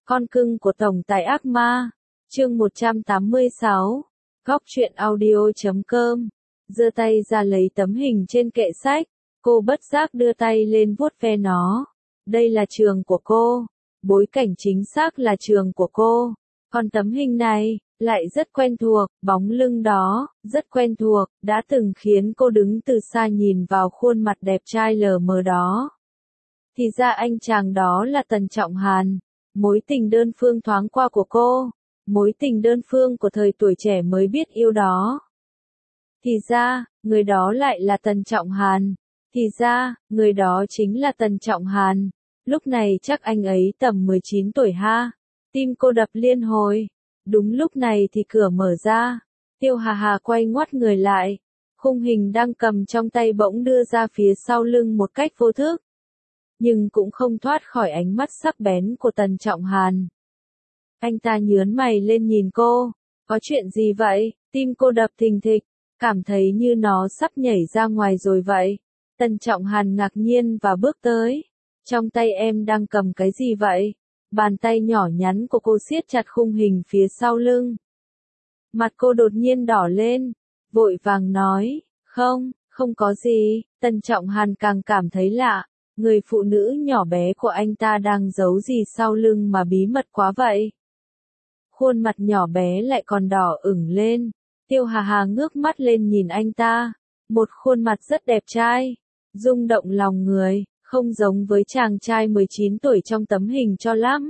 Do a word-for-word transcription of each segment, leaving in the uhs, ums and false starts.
Con cưng của tổng tài ác ma. Chương một trăm tám mươi sáu. Góc truyện audio chấm com. Giơ tay ra lấy tấm hình trên kệ sách, cô bất giác đưa tay lên vuốt ve nó. Đây là trường của cô, bối cảnh chính xác là trường của cô. Còn tấm hình này, lại rất quen thuộc, bóng lưng đó, rất quen thuộc, đã từng khiến cô đứng từ xa nhìn vào khuôn mặt đẹp trai lờ mờ đó. Thì ra anh chàng đó là Tần Trọng Hàn, mối tình đơn phương thoáng qua của cô, mối tình đơn phương của thời tuổi trẻ mới biết yêu đó. Thì ra, người đó lại là Tần Trọng Hàn. Thì ra, người đó chính là Tần Trọng Hàn. Lúc này chắc anh ấy tầm mười chín tuổi ha. Tim cô đập liên hồi. Đúng lúc này thì cửa mở ra. Tiêu Hà Hà quay ngoắt người lại. Khung hình đang cầm trong tay bỗng đưa ra phía sau lưng một cách vô thức. Nhưng cũng không thoát khỏi ánh mắt sắc bén của Tần Trọng Hàn. Anh ta nhướng mày lên nhìn cô. Có chuyện gì vậy? Tim cô đập thình thịch. Cảm thấy như nó sắp nhảy ra ngoài rồi vậy. Tần Trọng Hàn ngạc nhiên và bước tới. Trong tay em đang cầm cái gì vậy? Bàn tay nhỏ nhắn của cô siết chặt khung hình phía sau lưng. Mặt cô đột nhiên đỏ lên. Vội vàng nói, không, không có gì. Tần Trọng Hàn càng cảm thấy lạ. Người phụ nữ nhỏ bé của anh ta đang giấu gì sau lưng mà bí mật quá vậy? Khuôn mặt nhỏ bé lại còn đỏ ửng lên. Tiêu Hà Hà ngước mắt lên nhìn anh ta. Một khuôn mặt rất đẹp trai, rung động lòng người, không giống với chàng trai mười chín tuổi trong tấm hình cho lắm.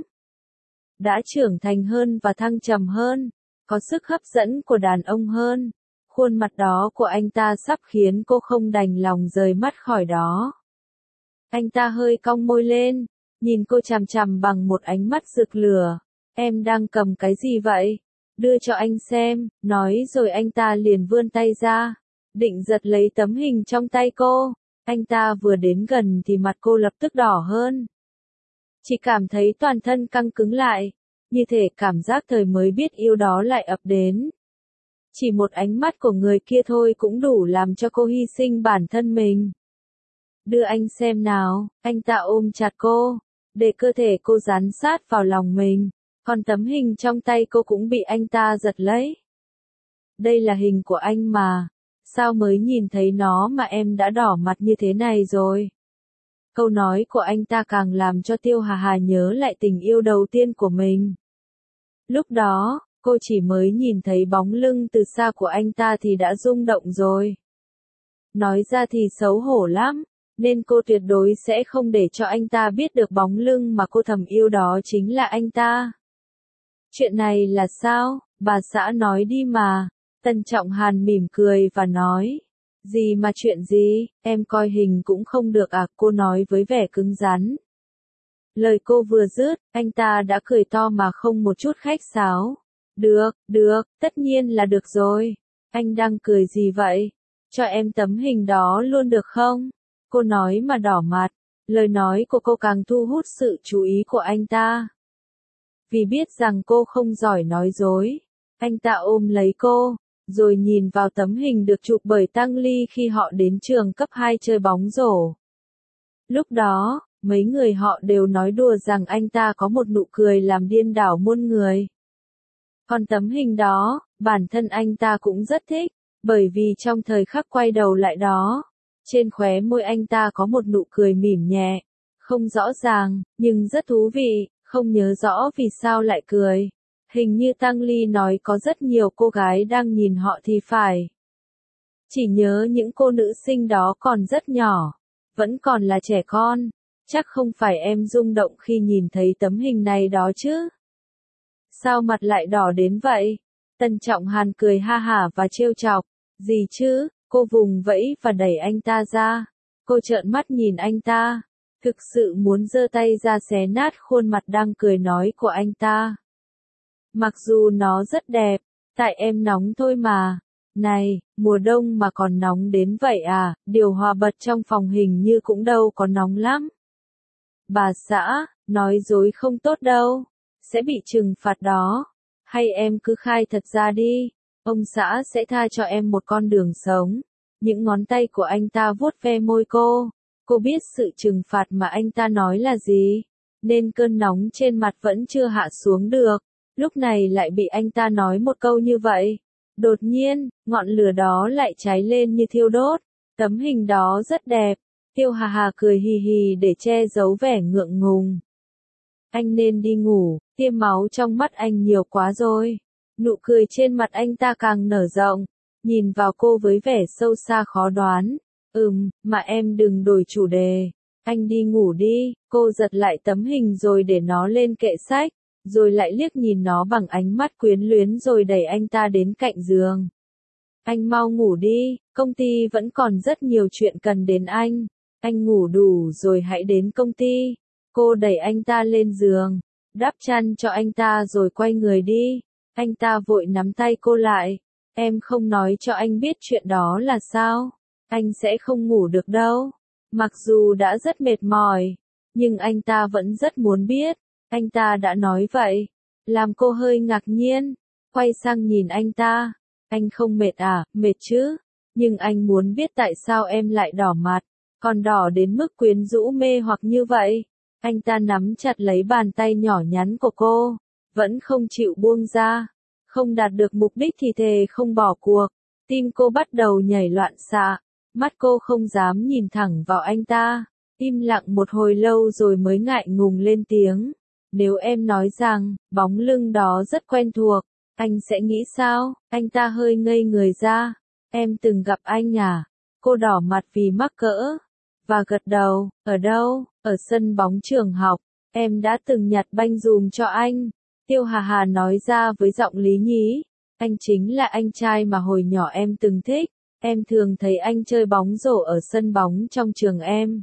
Đã trưởng thành hơn và thăng trầm hơn, có sức hấp dẫn của đàn ông hơn. Khuôn mặt đó của anh ta sắp khiến cô không đành lòng rời mắt khỏi đó. Anh ta hơi cong môi lên, nhìn cô chằm chằm bằng một ánh mắt rực lửa. Em đang cầm cái gì vậy? Đưa cho anh xem, nói rồi anh ta liền vươn tay ra, định giật lấy tấm hình trong tay cô. Anh ta vừa đến gần thì mặt cô lập tức đỏ hơn. Chỉ cảm thấy toàn thân căng cứng lại, như thể cảm giác thời mới biết yêu đó lại ập đến. Chỉ một ánh mắt của người kia thôi cũng đủ làm cho cô hy sinh bản thân mình. Đưa anh xem nào, anh ta ôm chặt cô, để cơ thể cô dán sát vào lòng mình. Còn tấm hình trong tay cô cũng bị anh ta giật lấy. Đây là hình của anh mà. Sao mới nhìn thấy nó mà em đã đỏ mặt như thế này rồi? Câu nói của anh ta càng làm cho Tiêu Hà Hà nhớ lại tình yêu đầu tiên của mình. Lúc đó, cô chỉ mới nhìn thấy bóng lưng từ xa của anh ta thì đã rung động rồi. Nói ra thì xấu hổ lắm, nên cô tuyệt đối sẽ không để cho anh ta biết được bóng lưng mà cô thầm yêu đó chính là anh ta. Chuyện này là sao? Bà xã nói đi mà. Tần Trọng Hàn mỉm cười và nói. Gì mà chuyện gì, em coi hình cũng không được à, cô nói với vẻ cứng rắn. Lời cô vừa dứt, anh ta đã cười to mà không một chút khách sáo. Được, được, tất nhiên là được rồi. Anh đang cười gì vậy? Cho em tấm hình đó luôn được không? Cô nói mà đỏ mặt. Lời nói của cô càng thu hút sự chú ý của anh ta. Vì biết rằng cô không giỏi nói dối, anh ta ôm lấy cô, rồi nhìn vào tấm hình được chụp bởi Tăng Ly khi họ đến trường cấp hai chơi bóng rổ. Lúc đó, mấy người họ đều nói đùa rằng anh ta có một nụ cười làm điên đảo muôn người. Còn tấm hình đó, bản thân anh ta cũng rất thích, bởi vì trong thời khắc quay đầu lại đó, trên khóe môi anh ta có một nụ cười mỉm nhẹ, không rõ ràng, nhưng rất thú vị. Không nhớ rõ vì sao lại cười. Hình như Tăng Ly nói có rất nhiều cô gái đang nhìn họ thì phải. Chỉ nhớ những cô nữ sinh đó còn rất nhỏ, vẫn còn là trẻ con. Chắc không phải em rung động khi nhìn thấy tấm hình này đó chứ? Sao mặt lại đỏ đến vậy? Tần Trọng Hàn cười ha hả và trêu chọc. Gì chứ? Cô vùng vẫy và đẩy anh ta ra. Cô trợn mắt nhìn anh ta. Thực sự muốn giơ tay ra xé nát khuôn mặt đang cười nói của anh ta. Mặc dù nó rất đẹp, tại em nóng thôi mà. Này, mùa đông mà còn nóng đến vậy à, điều hòa bật trong phòng hình như cũng đâu có nóng lắm. Bà xã, nói dối không tốt đâu, sẽ bị trừng phạt đó. Hay em cứ khai thật ra đi, ông xã sẽ tha cho em một con đường sống. Những ngón tay của anh ta vuốt ve môi cô. Cô biết sự trừng phạt mà anh ta nói là gì. nên cơn nóng trên mặt vẫn chưa hạ xuống được. Lúc này lại bị anh ta nói một câu như vậy. Đột nhiên, ngọn lửa đó lại cháy lên như thiêu đốt. Tấm hình đó rất đẹp. Tiêu Hà Hà cười hì hì để che giấu vẻ ngượng ngùng. Anh nên đi ngủ, tiêm máu trong mắt anh nhiều quá rồi. Nụ cười trên mặt anh ta càng nở rộng, nhìn vào cô với vẻ sâu xa khó đoán. Ừm, mà em đừng đổi chủ đề. Anh đi ngủ đi, cô giật lại tấm hình rồi để nó lên kệ sách, rồi lại liếc nhìn nó bằng ánh mắt quyến luyến rồi đẩy anh ta đến cạnh giường. Anh mau ngủ đi, công ty vẫn còn rất nhiều chuyện cần đến anh. Anh ngủ đủ rồi hãy đến công ty. Cô đẩy anh ta lên giường, đắp chăn cho anh ta rồi quay người đi. Anh ta vội nắm tay cô lại. Em không nói cho anh biết chuyện đó là sao? Anh sẽ không ngủ được đâu. Mặc dù đã rất mệt mỏi, nhưng anh ta vẫn rất muốn biết. Anh ta đã nói vậy, làm cô hơi ngạc nhiên, quay sang nhìn anh ta. Anh không mệt à? Mệt chứ. Nhưng anh muốn biết tại sao em lại đỏ mặt, còn đỏ đến mức quyến rũ mê hoặc như vậy. Anh ta nắm chặt lấy bàn tay nhỏ nhắn của cô, vẫn không chịu buông ra. Không đạt được mục đích thì thề không bỏ cuộc. Tim cô bắt đầu nhảy loạn xạ, mắt cô không dám nhìn thẳng vào anh ta. Im lặng một hồi lâu rồi mới ngại ngùng lên tiếng. Nếu em nói rằng, bóng lưng đó rất quen thuộc, anh sẽ nghĩ sao? Anh ta hơi ngây người ra. Em từng gặp anh à? Cô đỏ mặt vì mắc cỡ, và gật đầu. Ở đâu? Ở sân bóng trường học. Em đã từng nhặt banh dùm cho anh. Tiêu Hà Hà nói ra với giọng lý nhí. Anh chính là anh trai mà hồi nhỏ em từng thích. Em thường thấy anh chơi bóng rổ ở sân bóng trong trường em.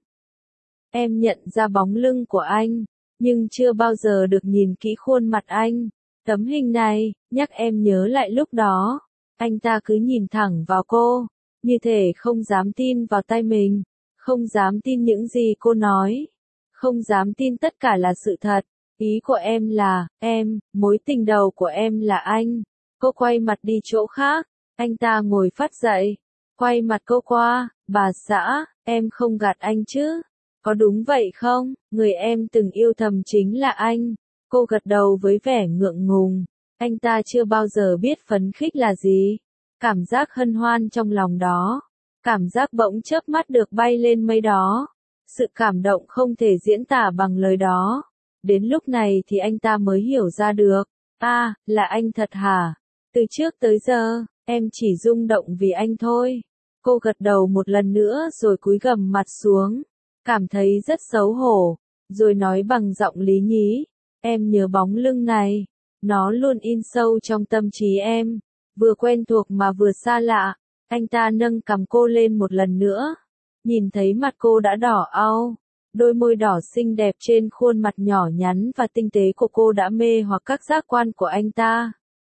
Em nhận ra bóng lưng của anh, nhưng chưa bao giờ được nhìn kỹ khuôn mặt anh. Tấm hình này, nhắc em nhớ lại lúc đó. Anh ta cứ nhìn thẳng vào cô, như thể không dám tin vào tai mình, không dám tin những gì cô nói, không dám tin tất cả là sự thật. Ý của em là, em, mối tình đầu của em là anh. Cô quay mặt đi chỗ khác, anh ta ngồi phắt dậy, quay mặt cô qua. Bà xã, em không gạt anh chứ? Có đúng vậy không? Người em từng yêu thầm chính là anh. Cô gật đầu với vẻ ngượng ngùng. Anh ta chưa bao giờ biết phấn khích là gì. Cảm giác hân hoan trong lòng đó. Cảm giác bỗng chớp mắt được bay lên mây đó. Sự cảm động không thể diễn tả bằng lời đó. Đến lúc này thì anh ta mới hiểu ra được. À, là anh thật hả? Từ trước tới giờ, em chỉ rung động vì anh thôi. Cô gật đầu một lần nữa rồi cúi gằm mặt xuống. Cảm thấy rất xấu hổ. Rồi nói bằng giọng lý nhí. Em nhớ bóng lưng này. Nó luôn in sâu trong tâm trí em. Vừa quen thuộc mà vừa xa lạ. Anh ta nâng cằm cô lên một lần nữa. Nhìn thấy mặt cô đã đỏ au. Đôi môi đỏ xinh đẹp trên khuôn mặt nhỏ nhắn và tinh tế của cô đã mê hoặc các giác quan của anh ta.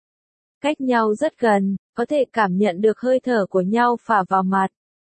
Cách nhau rất gần, có thể cảm nhận được hơi thở của nhau phả vào mặt.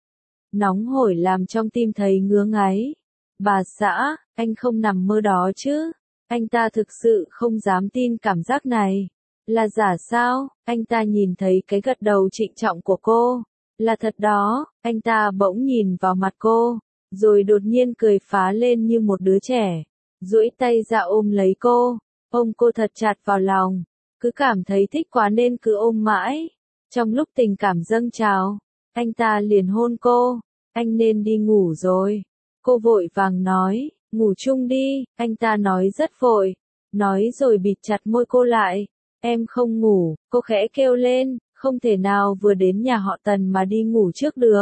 Nóng hổi làm trong tim thấy ngứa ngáy. Bà xã, anh không nằm mơ đó chứ? Anh ta thực sự không dám tin cảm giác này. Là giả sao? Anh ta nhìn thấy cái gật đầu trịnh trọng của cô. Là thật đó. Anh ta bỗng nhìn vào mặt cô, rồi đột nhiên cười phá lên như một đứa trẻ. Duỗi tay ra ôm lấy cô, ôm cô thật chặt vào lòng. Cứ cảm thấy thích quá nên cứ ôm mãi. Trong lúc tình cảm dâng trào, anh ta liền hôn cô. Anh nên đi ngủ rồi. Cô vội vàng nói, ngủ chung đi. Anh ta nói rất vội, nói rồi bịt chặt môi cô lại. Em không ngủ, cô khẽ kêu lên, không thể nào vừa đến nhà họ Tần mà đi ngủ trước được.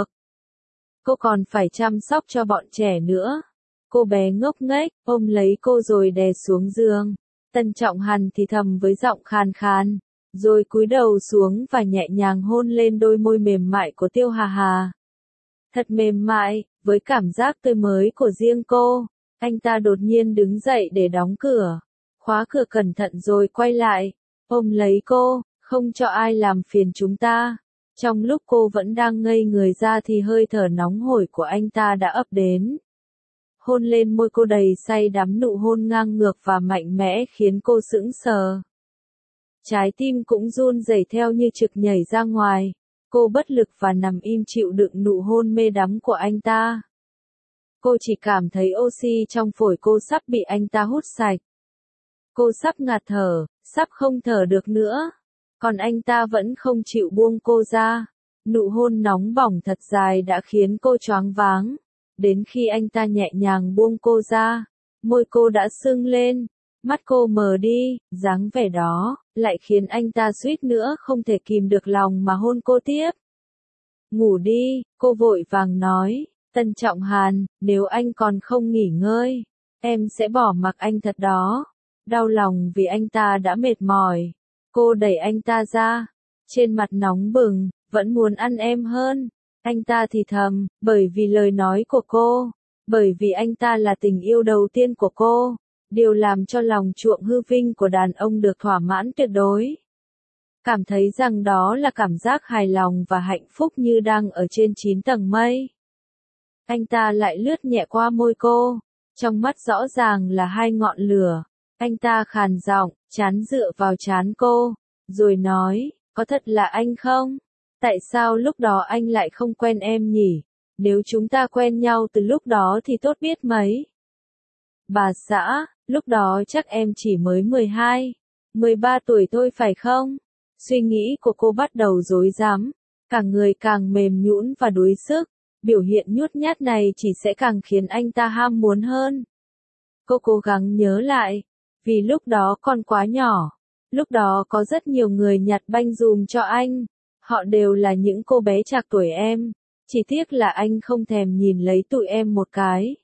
Cô còn phải chăm sóc cho bọn trẻ nữa. Cô bé ngốc nghếch, ôm lấy cô rồi đè xuống giường. Tần Trọng Hàn thì thầm với giọng khàn khàn, rồi cúi đầu xuống và nhẹ nhàng hôn lên đôi môi mềm mại của Tiêu Hà Hà. Thật mềm mại, với cảm giác tươi mới của riêng cô. Anh ta đột nhiên đứng dậy để đóng cửa, khóa cửa cẩn thận rồi quay lại, ôm lấy cô, không cho ai làm phiền chúng ta. Trong lúc cô vẫn đang ngây người ra thì hơi thở nóng hổi của anh ta đã ập đến. Hôn lên môi cô đầy say đắm, nụ hôn ngang ngược và mạnh mẽ khiến cô sững sờ. Trái tim cũng run rẩy theo như trực nhảy ra ngoài. Cô bất lực và nằm im chịu đựng nụ hôn mê đắm của anh ta. Cô chỉ cảm thấy oxy trong phổi cô sắp bị anh ta hút sạch. Cô sắp ngạt thở, sắp không thở được nữa. Còn anh ta vẫn không chịu buông cô ra. Nụ hôn nóng bỏng thật dài đã khiến cô choáng váng. Đến khi anh ta nhẹ nhàng buông cô ra, môi cô đã sưng lên, mắt cô mờ đi, dáng vẻ đó, lại khiến anh ta suýt nữa không thể kìm được lòng mà hôn cô tiếp. Ngủ đi, cô vội vàng nói, Tân Trọng Hàn, nếu anh còn không nghỉ ngơi, em sẽ bỏ mặc anh thật đó. Đau lòng vì anh ta đã mệt mỏi, cô đẩy anh ta ra, trên mặt nóng bừng, vẫn muốn ăn em hơn. Anh ta thì thầm, bởi vì lời nói của cô, bởi vì anh ta là tình yêu đầu tiên của cô, điều làm cho lòng chuộng hư vinh của đàn ông được thỏa mãn tuyệt đối. Cảm thấy rằng đó là cảm giác hài lòng và hạnh phúc như đang ở trên chín tầng mây. Anh ta lại lướt nhẹ qua môi cô, trong mắt rõ ràng là hai ngọn lửa. Anh ta khàn giọng, chán dựa vào trán cô, rồi nói, có thật là anh không? Tại sao lúc đó anh lại không quen em nhỉ? Nếu chúng ta quen nhau từ lúc đó thì tốt biết mấy. Bà xã, lúc đó chắc em chỉ mới mười hai, mười ba tuổi thôi phải không? Suy nghĩ của cô bắt đầu rối rắm, cả người càng mềm nhũn và đuối sức. Biểu hiện nhút nhát này chỉ sẽ càng khiến anh ta ham muốn hơn. Cô cố gắng nhớ lại, vì lúc đó còn quá nhỏ. Lúc đó có rất nhiều người nhặt banh dùm cho anh. Họ đều là những cô bé trạc tuổi em. Chỉ tiếc là anh không thèm nhìn lấy tụi em một cái.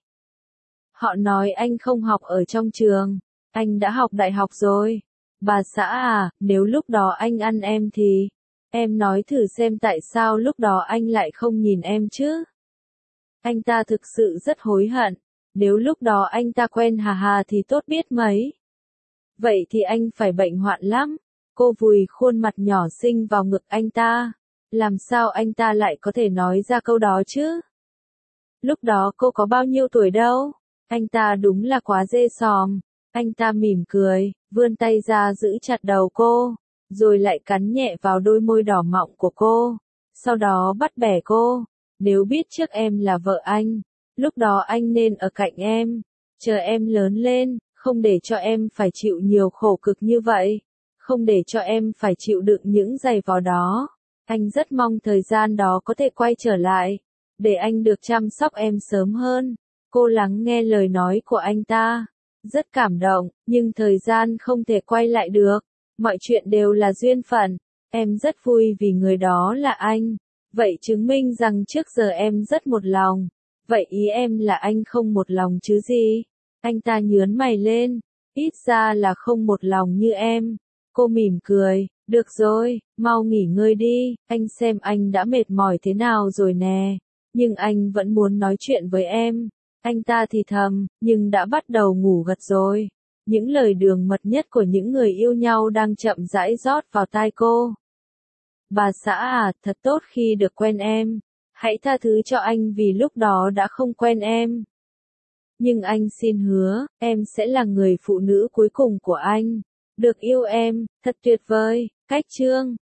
Họ nói anh không học ở trong trường. Anh đã học đại học rồi. Bà xã à, nếu lúc đó anh ăn em thì... Em nói thử xem tại sao lúc đó anh lại không nhìn em chứ? Anh ta thực sự rất hối hận. Nếu lúc đó anh ta quen Hà Hà thì tốt biết mấy. Vậy thì anh phải bệnh hoạn lắm. Cô vùi khuôn mặt nhỏ xinh vào ngực anh ta. Làm sao anh ta lại có thể nói ra câu đó chứ? Lúc đó cô có bao nhiêu tuổi đâu? Anh ta đúng là quá dê sòm. Anh ta mỉm cười, vươn tay ra giữ chặt đầu cô, rồi lại cắn nhẹ vào đôi môi đỏ mọng của cô. Sau đó bắt bẻ cô. Nếu biết trước em là vợ anh, lúc đó anh nên ở cạnh em, chờ em lớn lên, không để cho em phải chịu nhiều khổ cực như vậy, không để cho em phải chịu đựng những giày vò đó. Anh rất mong thời gian đó có thể quay trở lại, để anh được chăm sóc em sớm hơn. Cô lắng nghe lời nói của anh ta, rất cảm động, nhưng thời gian không thể quay lại được, mọi chuyện đều là duyên phận. Em rất vui vì người đó là anh. Vậy chứng minh rằng trước giờ em rất một lòng. Vậy ý em là anh không một lòng chứ gì? Anh ta nhướn mày lên. Ít ra là không một lòng như em. Cô mỉm cười. Được rồi, mau nghỉ ngơi đi. Anh xem anh đã mệt mỏi thế nào rồi nè. Nhưng anh vẫn muốn nói chuyện với em. Anh ta thì thầm, nhưng đã bắt đầu ngủ gật rồi. Những lời đường mật nhất của những người yêu nhau đang chậm rãi rót vào tai cô. Bà xã à, thật tốt khi được quen em. Hãy tha thứ cho anh vì lúc đó đã không quen em. Nhưng anh xin hứa, em sẽ là người phụ nữ cuối cùng của anh. Được yêu em, thật tuyệt vời. Cách chương